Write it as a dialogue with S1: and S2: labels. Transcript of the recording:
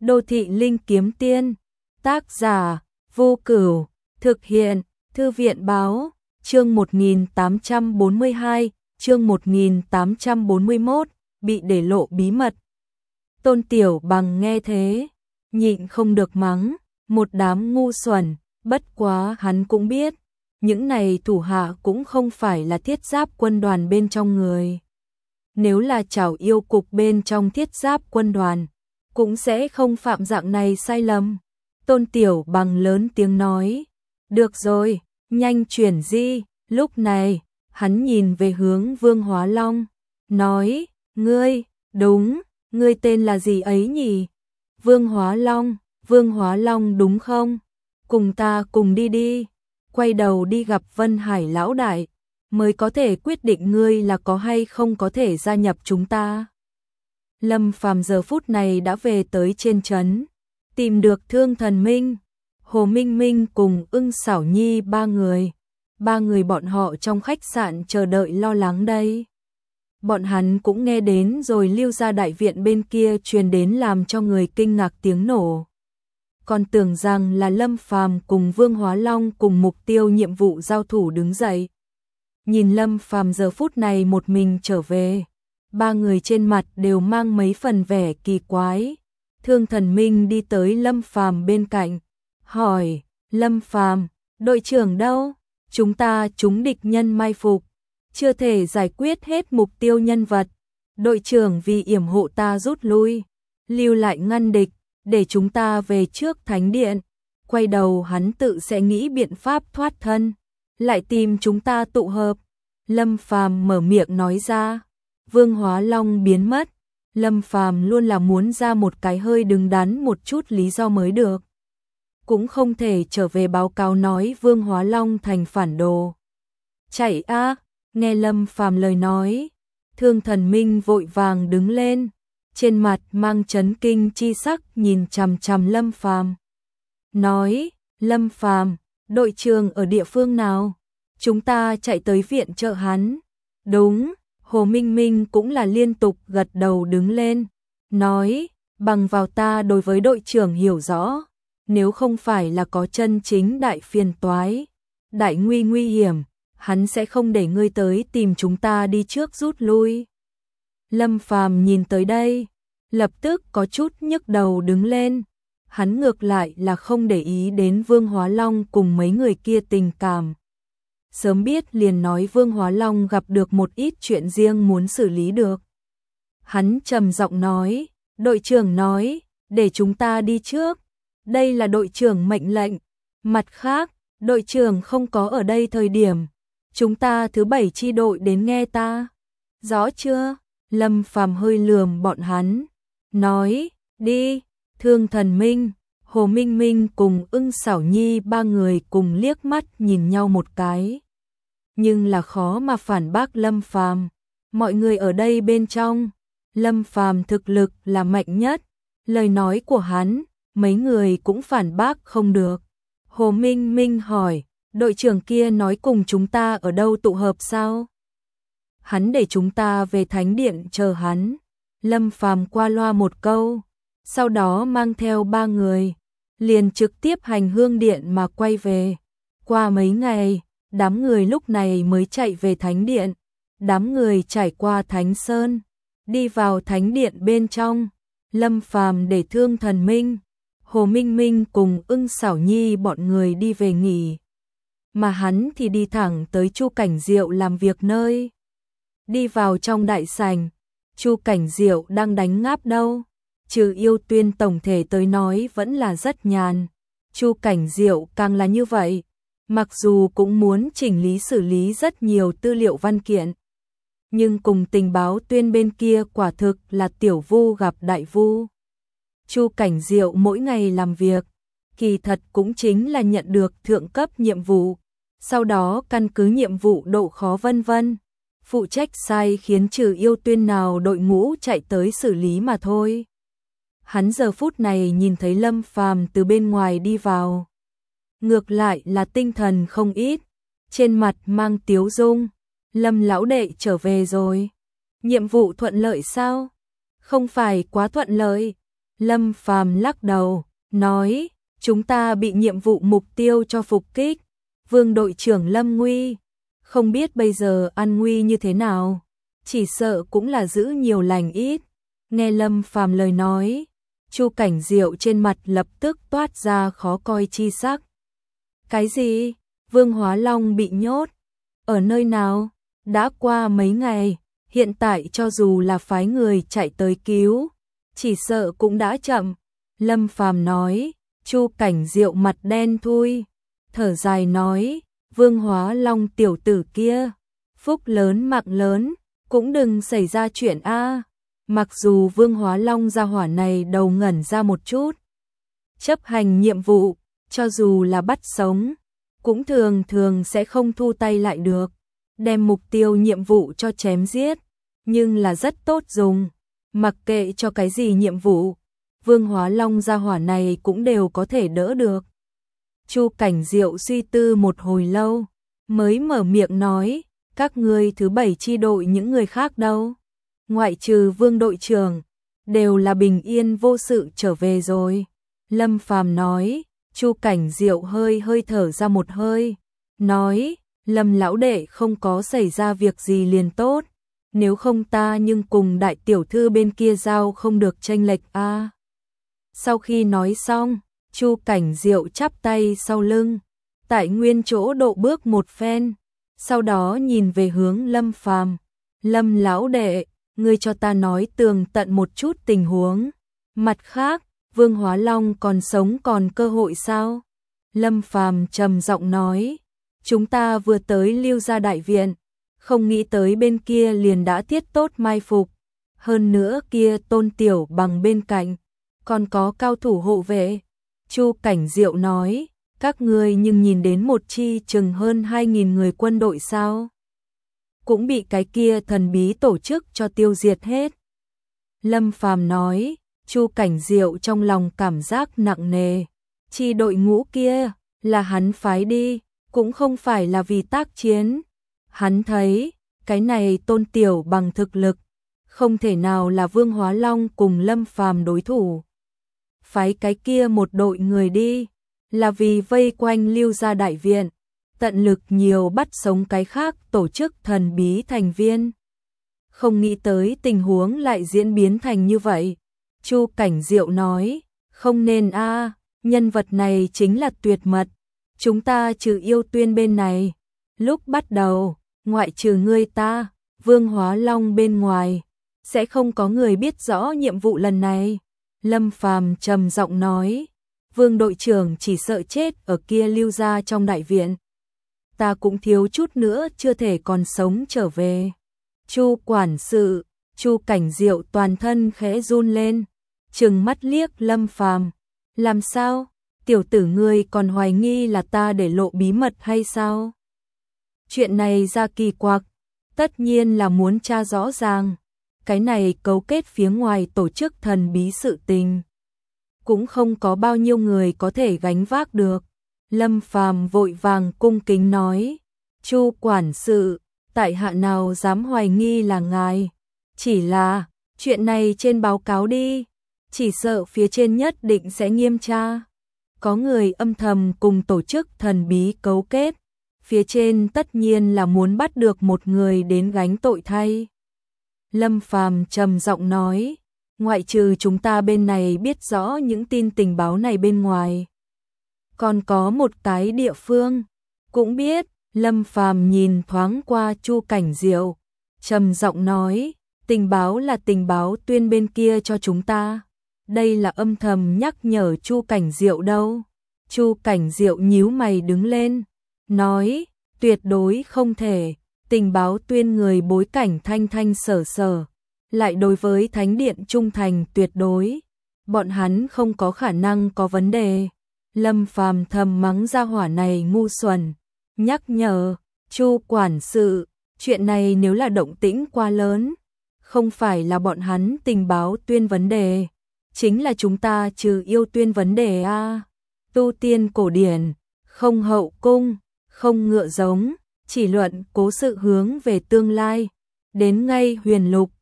S1: Đô thị linh kiếm tiên, tác giả, Vô Cửu, thực hiện, Thư viện báo, chương 1842, chương 1841, bị để lộ bí mật. Tôn Tiểu Bằng nghe thế, nhịn không được mắng, một đám ngu xuẩn, bất quá hắn cũng biết, những này thủ hạ cũng không phải là thiết giáp quân đoàn bên trong người. Nếu là Trảo Yêu cục bên trong thiết giáp quân đoàn, cũng sẽ không phạm dạng này sai lầm. Tôn Tiểu Bằng lớn tiếng nói, được rồi, nhanh chuyển di. Lúc này, hắn nhìn về hướng Vương Hóa Long, nói, đúng, ngươi tên là gì ấy nhỉ? Vương Hóa Long đúng không? Cùng ta cùng đi đi, quay đầu đi gặp Vân Hải lão đại, mới có thể quyết định ngươi là có hay không có thể gia nhập chúng ta. Lâm Phàm giờ phút này đã về tới trên trấn, tìm được Thương Thần Minh, Hồ Minh Minh cùng Ưng Xảo Nhi ba người bọn họ trong khách sạn chờ đợi lo lắng đây. Bọn hắn cũng nghe đến rồi Lưu gia đại viện bên kia truyền đến làm cho người kinh ngạc tiếng nổ. Còn tưởng rằng là Lâm Phàm cùng Vương Hóa Long cùng mục tiêu nhiệm vụ giao thủ đứng dậy. Nhìn Lâm Phàm giờ phút này một mình trở về, ba người trên mặt đều mang mấy phần vẻ kỳ quái. Thương Thần Minh đi tới Lâm Phàm bên cạnh, hỏi, Lâm Phàm, đội trưởng đâu? Chúng ta trúng địch nhân mai phục, chưa thể giải quyết hết mục tiêu nhân vật. Đội trưởng vì yểm hộ ta rút lui, lưu lại ngăn địch, để chúng ta về trước thánh điện. Quay đầu hắn tự sẽ nghĩ biện pháp thoát thân, lại tìm chúng ta tụ hợp. Lâm Phàm mở miệng nói ra. Vương Hóa Long biến mất, Lâm Phàm luôn là muốn ra một cái hơi đứng đắn một chút lý do mới được. Cũng không thể trở về báo cáo nói Vương Hóa Long thành phản đồ. Chạy a! Nghe Lâm Phàm lời nói, Thương Thần Minh vội vàng đứng lên, trên mặt mang chấn kinh chi sắc nhìn chằm chằm Lâm Phàm. Nói, Lâm Phàm, đội trưởng ở địa phương nào? Chúng ta chạy tới viện trợ hắn. Đúng, Hồ Minh Minh cũng là liên tục gật đầu đứng lên, nói, bằng vào ta đối với đội trưởng hiểu rõ, nếu không phải là có chân chính đại phiền toái, đại nguy hiểm, hắn sẽ không để ngươi tới tìm chúng ta đi trước rút lui. Lâm Phàm nhìn tới đây, lập tức có chút nhức đầu đứng lên, hắn ngược lại là không để ý đến Vương Hóa Long cùng mấy người kia tình cảm. Sớm biết liền nói Vương Hóa Long gặp được một ít chuyện riêng muốn xử lý được. Hắn trầm giọng nói, đội trưởng nói, để chúng ta đi trước. Đây là đội trưởng mệnh lệnh. Mặt khác, đội trưởng không có ở đây thời điểm. Chúng ta thứ 7 chi đội đến nghe ta. Rõ chưa? Lâm Phàm hơi lườm bọn hắn. Nói, đi. Thương Thần Minh, Hồ Minh Minh cùng Ưng Xảo Nhi ba người cùng liếc mắt nhìn nhau một cái. Nhưng là khó mà phản bác Lâm Phàm. Mọi người ở đây bên trong, Lâm Phàm thực lực là mạnh nhất. Lời nói của hắn, mấy người cũng phản bác không được. Hồ Minh Minh hỏi, đội trưởng kia nói cùng chúng ta ở đâu tụ hợp sao? Hắn để chúng ta về thánh điện chờ hắn. Lâm Phàm qua loa một câu, sau đó mang theo ba người, liền trực tiếp hành hương điện mà quay về. Qua mấy ngày, đám người lúc này mới chạy về thánh điện. Đám người trải qua Thánh Sơn, đi vào thánh điện bên trong. Lâm Phàm để Thương Thần Minh, Hồ Minh Minh cùng Ưng Xảo Nhi bọn người đi về nghỉ, mà hắn thì đi thẳng tới Chu Cảnh Diệu làm việc nơi. Đi vào trong đại sảnh, Chu Cảnh Diệu đang đánh ngáp đâu. Trừ Yêu Tuyên tổng thể tới nói vẫn là rất nhàn, Chu Cảnh Diệu càng là như vậy. Mặc dù cũng muốn chỉnh lý xử lý rất nhiều tư liệu văn kiện, nhưng cùng tình báo tuyên bên kia quả thực là tiểu vu gặp đại vu. Chu Cảnh Diệu mỗi ngày làm việc, kỳ thật cũng chính là nhận được thượng cấp nhiệm vụ, sau đó căn cứ nhiệm vụ độ khó vân vân, phụ trách sai khiến Trừ Yêu Tuyên nào đội ngũ chạy tới xử lý mà thôi. Hắn giờ phút này nhìn thấy Lâm Phàm từ bên ngoài đi vào, ngược lại là tinh thần không ít, trên mặt mang tiếu dung. Lâm lão đệ trở về rồi. Nhiệm vụ thuận lợi sao? Không phải quá thuận lợi. Lâm Phàm lắc đầu, nói, chúng ta bị nhiệm vụ mục tiêu cho phục kích. Vương đội trưởng Lâm nguy, không biết bây giờ an nguy như thế nào, chỉ sợ cũng là giữ nhiều lành ít. Nghe Lâm Phàm lời nói, Chu Cảnh Diệu trên mặt lập tức toát ra khó coi chi sắc. Cái gì? Vương Hóa Long bị nhốt? Ở nơi nào? Đã qua mấy ngày, hiện tại cho dù là phái người chạy tới cứu, chỉ sợ cũng đã chậm. Lâm Phàm nói. Chu Cảnh Diệu mặt đen thui, thở dài nói, Vương Hóa Long tiểu tử kia, phúc lớn mạng lớn, cũng đừng xảy ra chuyện a. Mặc dù Vương Hóa Long gia hỏa này đầu ngẩn ra một chút, chấp hành nhiệm vụ, cho dù là bắt sống, cũng thường thường sẽ không thu tay lại được, đem mục tiêu nhiệm vụ cho chém giết, nhưng là rất tốt dùng, mặc kệ cho cái gì nhiệm vụ, Vương Hóa Long gia hỏa này cũng đều có thể đỡ được. Chu Cảnh Diệu suy tư một hồi lâu, mới mở miệng nói, các ngươi thứ 7 chi đội những người khác đâu? Ngoại trừ Vương đội trưởng, đều là bình yên vô sự trở về rồi. Lâm Phàm nói. Chu Cảnh Diệu hơi thở ra một hơi, nói, Lâm lão đệ không có xảy ra việc gì liền tốt, nếu không ta nhưng cùng đại tiểu thư bên kia giao không được chênh lệch a. Sau khi nói xong, Chu Cảnh Diệu chắp tay sau lưng, tại nguyên chỗ độ bước một phen, sau đó nhìn về hướng Lâm Phàm, Lâm lão đệ, ngươi cho ta nói tường tận một chút tình huống. Mặt khác, Vương Hóa Long còn sống còn cơ hội sao? Lâm Phàm trầm giọng nói, chúng ta vừa tới Lưu Gia đại viện, không nghĩ tới bên kia liền đã thiết tốt mai phục, hơn nữa kia Tôn Tiểu Bằng bên cạnh, còn có cao thủ hộ vệ. Chu Cảnh Diệu nói, các ngươi nhưng nhìn đến một chi chừng hơn 2.000 người quân đội sao? Cũng bị cái kia thần bí tổ chức cho tiêu diệt hết. Lâm Phàm nói. Chu Cảnh Diệu trong lòng cảm giác nặng nề, chi đội ngũ kia là hắn phái đi, cũng không phải là vì tác chiến. Hắn thấy, cái này Tôn Tiểu Bằng thực lực, không thể nào là Vương Hóa Long cùng Lâm Phàm đối thủ. Phái cái kia một đội người đi, là vì vây quanh Lưu Gia đại viện, tận lực nhiều bắt sống cái khác tổ chức thần bí thành viên. Không nghĩ tới tình huống lại diễn biến thành như vậy. Chu Cảnh Diệu nói, không nên a, nhân vật này chính là tuyệt mật, chúng ta trừ Yêu Tuyên bên này, lúc bắt đầu, ngoại trừ ngươi ta, Vương Hóa Long bên ngoài, sẽ không có người biết rõ nhiệm vụ lần này. Lâm Phàm trầm giọng nói, Vương đội trưởng chỉ sợ chết ở kia Lưu Gia trong đại viện, ta cũng thiếu chút nữa chưa thể còn sống trở về. Chu quản sự, Chu Cảnh Diệu toàn thân khẽ run lên, trừng mắt liếc Lâm Phàm, làm sao? Tiểu tử ngươi còn hoài nghi là ta để lộ bí mật hay sao? Chuyện này ra kỳ quặc, tất nhiên là muốn tra rõ ràng, cái này cấu kết phía ngoài tổ chức thần bí sự tình, cũng không có bao nhiêu người có thể gánh vác được. Lâm Phàm vội vàng cung kính nói, Chu quản sự, tại hạ nào dám hoài nghi là ngài, chỉ là chuyện này trên báo cáo đi, chỉ sợ phía trên nhất định sẽ nghiêm tra. Có người âm thầm cùng tổ chức thần bí cấu kết, phía trên tất nhiên là muốn bắt được một người đến gánh tội thay. Lâm Phàm trầm giọng nói, ngoại trừ chúng ta bên này biết rõ những tin tình báo này bên ngoài, còn có một cái địa phương cũng biết. Lâm Phàm nhìn thoáng qua Chu Cảnh Diệu, trầm giọng nói, tình báo là tình báo Tuyên bên kia cho chúng ta, đây là âm thầm nhắc nhở Chu Cảnh Diệu đâu. Chu Cảnh Diệu nhíu mày đứng lên, nói, tuyệt đối không thể, tình báo Tuyên người bối cảnh thanh thanh sở sở, lại đối với Thánh Điện trung thành tuyệt đối, bọn hắn không có khả năng có vấn đề. Lâm Phàm thầm mắng gia hỏa này ngu xuẩn, nhắc nhở, Chu quản sự, chuyện này nếu là động tĩnh quá lớn, không phải là bọn hắn tình báo Tuyên vấn đề, chính là chúng ta trừ Yêu Tuyên vấn đề a. Tu tiên cổ điển, không hậu cung, không ngựa giống, chỉ luận cố sự hướng về tương lai, đến ngay huyền lục,